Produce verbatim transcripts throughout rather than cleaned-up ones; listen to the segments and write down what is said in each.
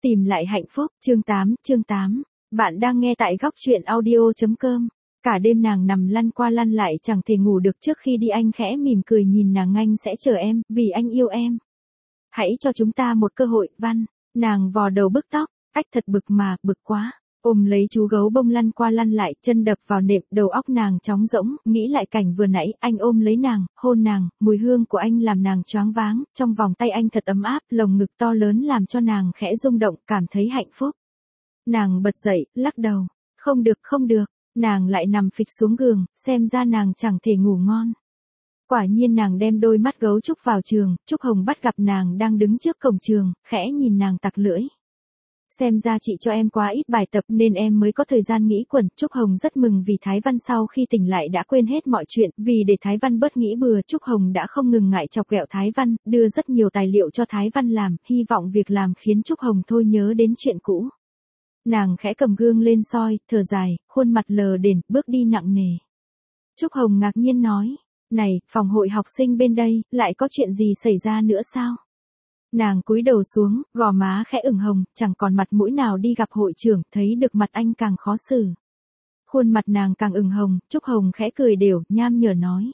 Tìm lại hạnh phúc, chương tám, chương tám. Bạn đang nghe tại góc truyện audio.com. Cả đêm nàng nằm lăn qua lăn lại chẳng thể ngủ được, trước khi đi anh khẽ mỉm cười nhìn nàng, anh sẽ chờ em, vì anh yêu em. Hãy cho chúng ta một cơ hội, Văn. Nàng vò đầu bứt tóc, ách thật bực mà, bực quá. Ôm lấy chú gấu bông lăn qua lăn lại, chân đập vào nệm, đầu óc nàng trống rỗng, nghĩ lại cảnh vừa nãy, anh ôm lấy nàng, hôn nàng, mùi hương của anh làm nàng choáng váng, trong vòng tay anh thật ấm áp, lồng ngực to lớn làm cho nàng khẽ rung động, cảm thấy hạnh phúc. Nàng bật dậy, lắc đầu, không được không được, nàng lại nằm phịch xuống giường, xem ra nàng chẳng thể ngủ ngon. Quả nhiên nàng đem đôi mắt gấu trúc vào trường, Trúc Hồng bắt gặp nàng đang đứng trước cổng trường, khẽ nhìn nàng tặc lưỡi. Xem ra chị cho em quá ít bài tập nên em mới có thời gian nghĩ quẩn. Trúc Hồng rất mừng vì Thái Văn sau khi tỉnh lại đã quên hết mọi chuyện, vì để Thái Văn bớt nghĩ bừa, Trúc Hồng đã không ngừng ngại chọc ghẹo Thái Văn, đưa rất nhiều tài liệu cho Thái Văn làm, hy vọng việc làm khiến Trúc Hồng thôi nhớ đến chuyện cũ. Nàng khẽ cầm gương lên soi, thở dài, khuôn mặt lờ đền, bước đi nặng nề. Trúc Hồng ngạc nhiên nói, này, phòng hội học sinh bên đây, lại có chuyện gì xảy ra nữa sao? Nàng cúi đầu xuống, gò má khẽ ửng hồng, chẳng còn mặt mũi nào đi gặp hội trưởng, thấy được mặt anh càng khó xử. Khuôn mặt nàng càng ửng hồng, Trúc Hồng khẽ cười đều, nham nhở nói.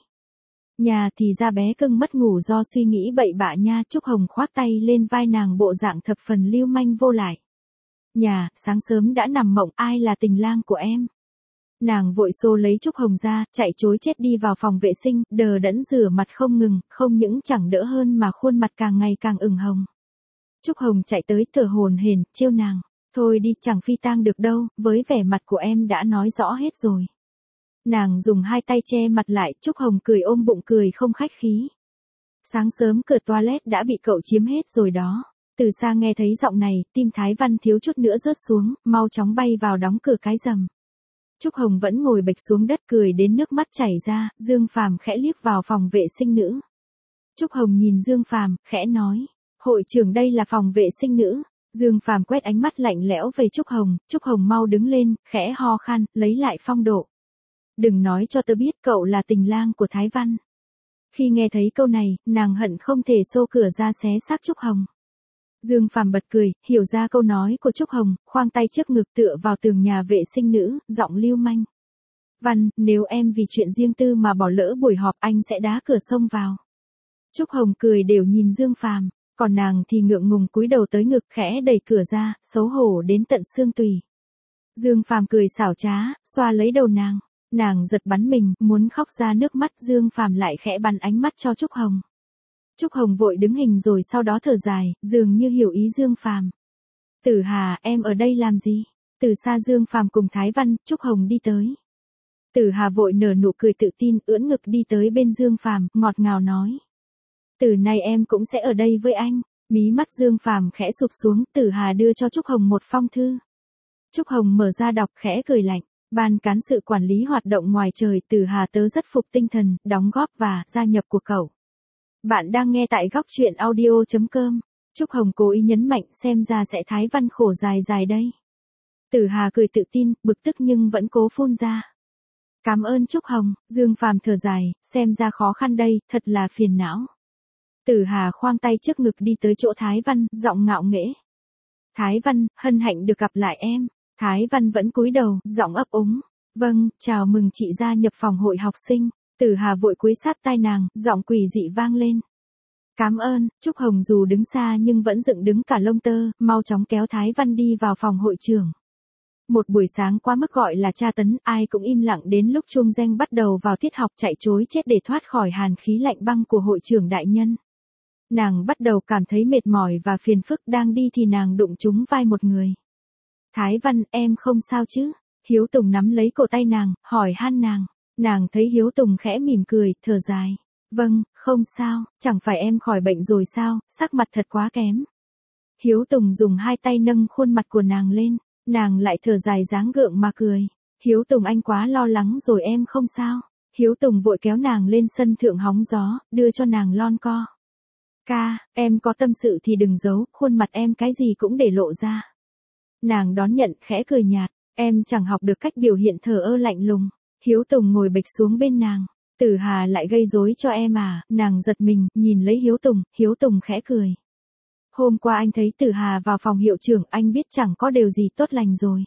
Nhà thì ra bé cưng mất ngủ do suy nghĩ bậy bạ nha. Trúc Hồng khoác tay lên vai nàng, bộ dạng thập phần lưu manh vô lại. Nhà, sáng sớm đã nằm mộng, ai là tình lang của em? Nàng vội xô lấy Trúc Hồng ra, chạy chối chết đi vào phòng vệ sinh, đờ đẫn rửa mặt không ngừng, không những chẳng đỡ hơn mà khuôn mặt càng ngày càng ửng hồng. Trúc Hồng chạy tới thở hổn hển, trêu nàng, thôi đi, chẳng phi tang được đâu, với vẻ mặt của em đã nói rõ hết rồi. Nàng dùng hai tay che mặt lại, Trúc Hồng cười ôm bụng cười không khách khí. Sáng sớm cửa toilet đã bị cậu chiếm hết rồi đó. Từ xa nghe thấy giọng này, tim Thái Văn thiếu chút nữa rớt xuống, mau chóng bay vào đóng cửa cái rầm. Trúc Hồng vẫn ngồi bệch xuống đất cười đến nước mắt chảy ra, Dương Phàm khẽ liếc vào phòng vệ sinh nữ. Trúc Hồng nhìn Dương Phàm, khẽ nói, hội trưởng đây là phòng vệ sinh nữ. Dương Phàm quét ánh mắt lạnh lẽo về Trúc Hồng, Trúc Hồng mau đứng lên, khẽ ho khan, lấy lại phong độ. Đừng nói cho tớ biết cậu là tình lang của Thái Văn. Khi nghe thấy câu này, nàng hận không thể xô cửa ra xé xác Trúc Hồng. Dương Phàm bật cười, hiểu ra câu nói của Trúc Hồng, khoang tay trước ngực tựa vào tường nhà vệ sinh nữ, giọng lưu manh. Văn, nếu em vì chuyện riêng tư mà bỏ lỡ buổi họp anh sẽ đá cửa xông vào. Trúc Hồng cười đều nhìn Dương Phàm, còn nàng thì ngượng ngùng cúi đầu tới ngực khẽ đẩy cửa ra, xấu hổ đến tận xương tủy. Dương Phàm cười xảo trá, xoa lấy đầu nàng, nàng giật bắn mình, muốn khóc ra nước mắt. Dương Phàm lại khẽ bắn ánh mắt cho Trúc Hồng. Trúc Hồng vội đứng hình rồi sau đó thở dài, dường như hiểu ý Dương Phàm. Tử Hà, em ở đây làm gì? Từ xa Dương Phàm cùng Thái Văn, Trúc Hồng đi tới. Tử Hà vội nở nụ cười tự tin, ưỡn ngực đi tới bên Dương Phàm, ngọt ngào nói. Từ nay em cũng sẽ ở đây với anh. Mí mắt Dương Phàm khẽ sụp xuống, Tử Hà đưa cho Trúc Hồng một phong thư. Trúc Hồng mở ra đọc khẽ cười lạnh. Ban cán sự quản lý hoạt động ngoài trời, Tử Hà tớ rất phục tinh thần, đóng góp và gia nhập của cậu. Bạn đang nghe tại góc truyện audio.com. Trúc Hồng cố ý nhấn mạnh, xem ra sẽ Thái Văn khổ dài dài đây. Tử Hà cười tự tin, bực tức nhưng vẫn cố phun ra. Cảm ơn Trúc Hồng. Dương Phàm thở dài, xem ra khó khăn đây, thật là phiền não. Tử Hà khoang tay trước ngực đi tới chỗ Thái Văn, giọng ngạo nghễ. Thái Văn, hân hạnh được gặp lại em. Thái Văn vẫn cúi đầu, giọng ấp úng. Vâng, chào mừng chị gia nhập phòng hội học sinh. Tử Hà vội cúi sát tai nàng, giọng quỷ dị vang lên. Cảm ơn. Trúc Hồng dù đứng xa nhưng vẫn dựng đứng cả lông tơ, mau chóng kéo Thái Văn đi vào phòng hội trưởng. Một buổi sáng quá mức gọi là tra tấn, ai cũng im lặng đến lúc chuông reng bắt đầu vào tiết học, chạy trối chết để thoát khỏi hàn khí lạnh băng của hội trưởng đại nhân. Nàng bắt đầu cảm thấy mệt mỏi và phiền phức, đang đi thì nàng đụng trúng vai một người. Thái Văn, em không sao chứ? Hiếu Tùng nắm lấy cổ tay nàng, hỏi han nàng. Nàng thấy Hiếu Tùng khẽ mỉm cười, thở dài. Vâng, không sao, chẳng phải em khỏi bệnh rồi sao, sắc mặt thật quá kém. Hiếu Tùng dùng hai tay nâng khuôn mặt của nàng lên, nàng lại thở dài dáng gượng mà cười. Hiếu Tùng anh quá lo lắng rồi, em không sao. Hiếu Tùng vội kéo nàng lên sân thượng hóng gió, đưa cho nàng lon co. Ca, em có tâm sự thì đừng giấu, khuôn mặt em cái gì cũng để lộ ra. Nàng đón nhận khẽ cười nhạt, em chẳng học được cách biểu hiện thờ ơ lạnh lùng. Hiếu Tùng ngồi bệch xuống bên nàng. Tử Hà lại gây rối cho em à? Nàng giật mình, nhìn lấy Hiếu Tùng, Hiếu Tùng khẽ cười. Hôm qua anh thấy Tử Hà vào phòng hiệu trưởng, anh biết chẳng có điều gì tốt lành rồi.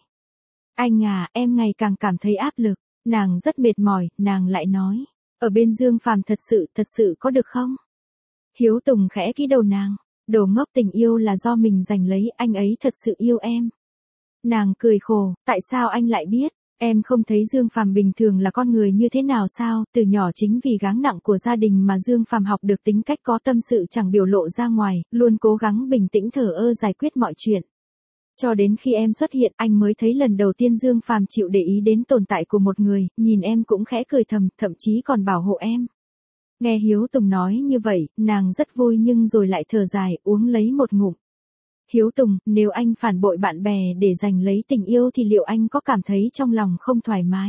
Anh à, em ngày càng cảm thấy áp lực. Nàng rất mệt mỏi, nàng lại nói. Ở bên Dương Phàm thật sự, thật sự có được không? Hiếu Tùng khẽ ký đầu nàng. Đồ ngốc, tình yêu là do mình giành lấy, anh ấy thật sự yêu em. Nàng cười khổ, tại sao anh lại biết? Em không thấy Dương Phàm bình thường là con người như thế nào sao? Từ nhỏ chính vì gánh nặng của gia đình mà Dương Phàm học được tính cách có tâm sự chẳng biểu lộ ra ngoài, luôn cố gắng bình tĩnh thờ ơ giải quyết mọi chuyện. Cho đến khi em xuất hiện, anh mới thấy lần đầu tiên Dương Phàm chịu để ý đến tồn tại của một người, nhìn em cũng khẽ cười thầm, thậm chí còn bảo hộ em. Nghe Hiếu Tùng nói như vậy, nàng rất vui nhưng rồi lại thở dài, uống lấy một ngụm. Hiếu Tùng, nếu anh phản bội bạn bè để giành lấy tình yêu thì liệu anh có cảm thấy trong lòng không thoải mái?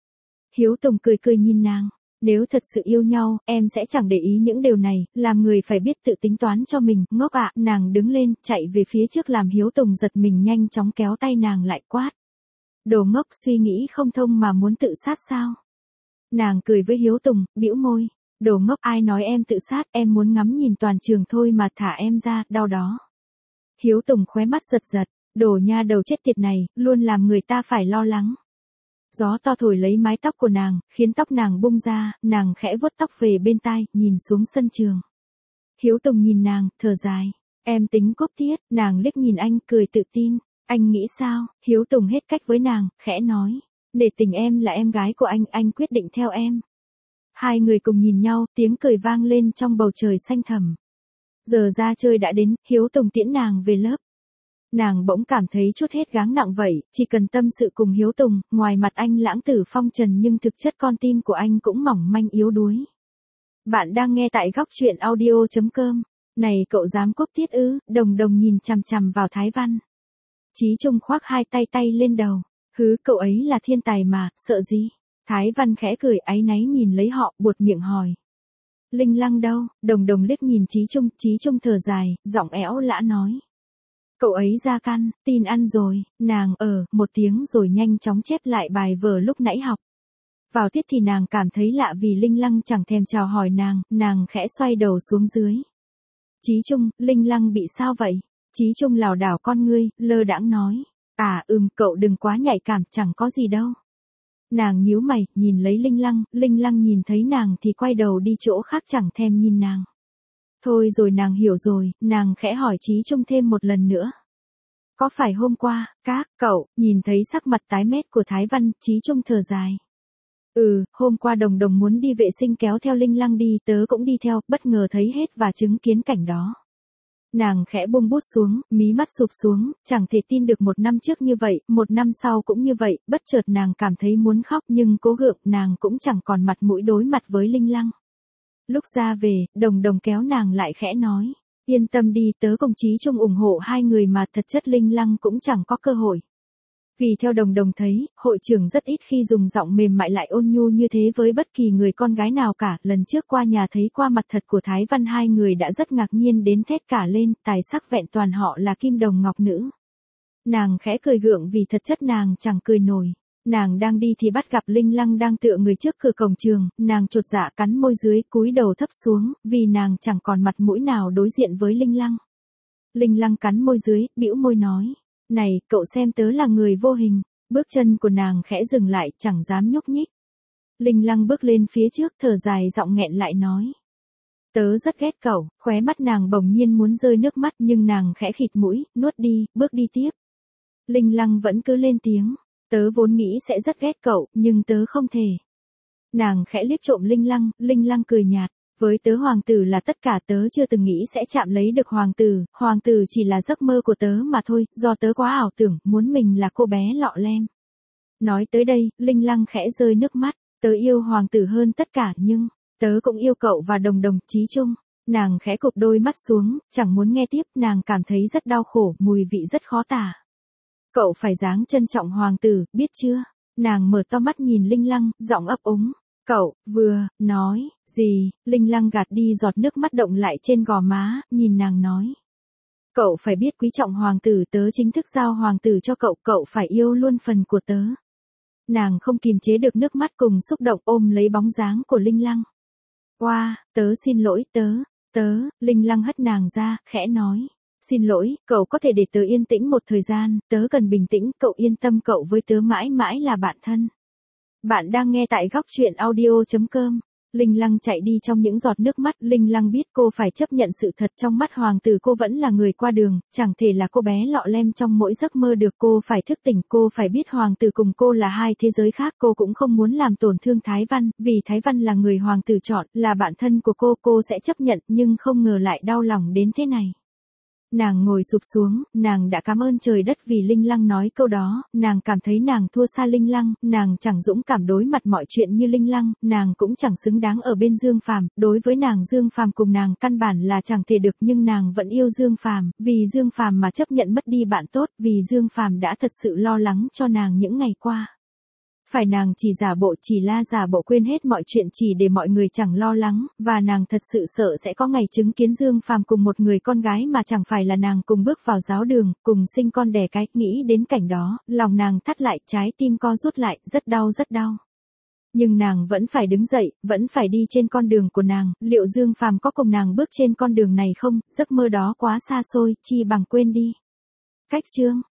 Hiếu Tùng cười cười nhìn nàng. Nếu thật sự yêu nhau, em sẽ chẳng để ý những điều này, làm người phải biết tự tính toán cho mình, ngốc ạ. Nàng đứng lên, chạy về phía trước làm Hiếu Tùng giật mình, nhanh chóng kéo tay nàng lại quát. Đồ ngốc, suy nghĩ không thông mà muốn tự sát sao? Nàng cười với Hiếu Tùng, bĩu môi. Đồ ngốc, ai nói em tự sát, em muốn ngắm nhìn toàn trường thôi mà, thả em ra, đau đó. Hiếu Tùng khóe mắt giật giật, đồ nha đầu chết tiệt này, luôn làm người ta phải lo lắng. Gió to thổi lấy mái tóc của nàng, khiến tóc nàng bung ra, nàng khẽ vuốt tóc về bên tai, nhìn xuống sân trường. Hiếu Tùng nhìn nàng, thở dài. Em tính cúp tiết, nàng liếc nhìn anh, cười tự tin. Anh nghĩ sao? Hiếu Tùng hết cách với nàng, khẽ nói. Để tình em là em gái của anh, anh quyết định theo em. Hai người cùng nhìn nhau, tiếng cười vang lên trong bầu trời xanh thẳm. Giờ ra chơi đã đến, Hiếu Tùng tiễn nàng về lớp. Nàng bỗng cảm thấy chút hết gánh nặng vậy, chỉ cần tâm sự cùng Hiếu Tùng, ngoài mặt anh lãng tử phong trần nhưng thực chất con tim của anh cũng mỏng manh yếu đuối. Bạn đang nghe tại góc truyện audio chấm com. Này cậu dám cúp tiết ư? Đồng Đồng nhìn chằm chằm vào Thái Văn. Chí Trung khoác hai tay tay lên đầu. Hứ, cậu ấy là thiên tài mà, sợ gì? Thái Văn khẽ cười áy náy nhìn lấy họ, buột miệng hỏi. Linh Lăng đâu? Đồng Đồng liếc nhìn Chí Trung, Chí Trung thở dài, giọng éo lã nói. Cậu ấy ra căn, tin ăn rồi, nàng ở, một tiếng rồi nhanh chóng chép lại bài vở lúc nãy học. Vào tiết thì nàng cảm thấy lạ vì Linh Lăng chẳng thèm chào hỏi nàng, nàng khẽ xoay đầu xuống dưới. Chí Trung, Linh Lăng bị sao vậy? Chí Trung lảo đảo con ngươi, lơ đãng nói. À ừm, cậu đừng quá nhạy cảm, chẳng có gì đâu. Nàng nhíu mày, nhìn lấy Linh Lăng, Linh Lăng nhìn thấy nàng thì quay đầu đi chỗ khác chẳng thèm nhìn nàng. Thôi rồi nàng hiểu rồi, nàng khẽ hỏi Chí Trung thêm một lần nữa. Có phải hôm qua, các cậu, nhìn thấy sắc mặt tái mét của Thái Văn, Chí Trung thở dài. Ừ, hôm qua Đồng Đồng muốn đi vệ sinh kéo theo Linh Lăng đi, tớ cũng đi theo, bất ngờ thấy hết và chứng kiến cảnh đó. Nàng khẽ buông bút xuống, mí mắt sụp xuống, chẳng thể tin được một năm trước như vậy, một năm sau cũng như vậy, bất chợt nàng cảm thấy muốn khóc nhưng cố gượng, nàng cũng chẳng còn mặt mũi đối mặt với Linh Lăng. Lúc ra về, Đồng Đồng kéo nàng lại khẽ nói. Yên tâm đi, tớ cùng Chí Trung ủng hộ hai người mà, thật chất Linh Lăng cũng chẳng có cơ hội. Vì theo Đồng Đồng thấy, hội trưởng rất ít khi dùng giọng mềm mại lại ôn nhu như thế với bất kỳ người con gái nào cả. Lần trước qua nhà thấy qua mặt thật của Thái Văn, hai người đã rất ngạc nhiên đến thét cả lên, tài sắc vẹn toàn họ là kim đồng ngọc nữ. Nàng khẽ cười gượng vì thật chất nàng chẳng cười nổi. Nàng đang đi thì bắt gặp Linh Lăng đang tựa người trước cửa cổng trường, nàng chột dạ cắn môi dưới, cúi đầu thấp xuống, vì nàng chẳng còn mặt mũi nào đối diện với Linh Lăng. Linh Lăng cắn môi dưới, bĩu môi nói. Này, cậu xem tớ là người vô hình. Bước chân của nàng khẽ dừng lại, chẳng dám nhúc nhích. Linh Lăng bước lên phía trước, thở dài giọng nghẹn lại nói. Tớ rất ghét cậu, khóe mắt nàng bỗng nhiên muốn rơi nước mắt nhưng nàng khẽ khịt mũi, nuốt đi, bước đi tiếp. Linh Lăng vẫn cứ lên tiếng. Tớ vốn nghĩ sẽ rất ghét cậu, nhưng tớ không thể. Nàng khẽ liếc trộm Linh Lăng, Linh Lăng cười nhạt. Với tớ hoàng tử là tất cả, tớ chưa từng nghĩ sẽ chạm lấy được hoàng tử, hoàng tử chỉ là giấc mơ của tớ mà thôi, do tớ quá ảo tưởng, muốn mình là cô bé lọ lem. Nói tới đây, Linh Lăng khẽ rơi nước mắt, tớ yêu hoàng tử hơn tất cả nhưng, tớ cũng yêu cậu và Đồng Đồng, Chí Trung. Nàng khẽ cụp đôi mắt xuống, chẳng muốn nghe tiếp, nàng cảm thấy rất đau khổ, mùi vị rất khó tả. Cậu phải dáng trân trọng hoàng tử, biết chưa? Nàng mở to mắt nhìn Linh Lăng, giọng ấp úng. Cậu, vừa, nói, gì? Linh Lăng gạt đi giọt nước mắt động lại trên gò má, nhìn nàng nói. Cậu phải biết quý trọng hoàng tử, tớ chính thức giao hoàng tử cho cậu, cậu phải yêu luôn phần của tớ. Nàng không kìm chế được nước mắt cùng xúc động ôm lấy bóng dáng của Linh Lăng. Oa, wow, tớ xin lỗi tớ, tớ, Linh Lăng hất nàng ra, khẽ nói. xin lỗi, cậu có thể để tớ yên tĩnh một thời gian, tớ cần bình tĩnh, cậu yên tâm, cậu với tớ mãi mãi là bạn thân. Bạn đang nghe tại góc truyện audio.com. Linh Lăng chạy đi trong những giọt nước mắt, Linh Lăng biết cô phải chấp nhận sự thật, trong mắt hoàng tử cô vẫn là người qua đường, chẳng thể là cô bé lọ lem trong mỗi giấc mơ được, cô phải thức tỉnh, cô phải biết hoàng tử cùng cô là hai thế giới khác, cô cũng không muốn làm tổn thương Thái Văn, vì Thái Văn là người hoàng tử chọn, là bạn thân của cô, cô sẽ chấp nhận, nhưng không ngờ lại đau lòng đến thế này. Nàng ngồi sụp xuống, nàng đã cảm ơn trời đất vì Linh Lăng nói câu đó, nàng cảm thấy nàng thua xa Linh Lăng, nàng chẳng dũng cảm đối mặt mọi chuyện như Linh Lăng, nàng cũng chẳng xứng đáng ở bên Dương Phàm, đối với nàng Dương Phàm cùng nàng căn bản là chẳng thể được, nhưng nàng vẫn yêu Dương Phàm, vì Dương Phàm mà chấp nhận mất đi bạn tốt, vì Dương Phàm đã thật sự lo lắng cho nàng những ngày qua. Phải nàng chỉ giả bộ, chỉ la giả bộ quên hết mọi chuyện chỉ để mọi người chẳng lo lắng, và nàng thật sự sợ sẽ có ngày chứng kiến Dương Phàm cùng một người con gái mà chẳng phải là nàng, cùng bước vào giáo đường, cùng sinh con đẻ cái, nghĩ đến cảnh đó, lòng nàng thắt lại, trái tim co rút lại, rất đau rất đau. Nhưng nàng vẫn phải đứng dậy, vẫn phải đi trên con đường của nàng, liệu Dương Phàm có cùng nàng bước trên con đường này không, giấc mơ đó quá xa xôi, chi bằng quên đi. Cách chương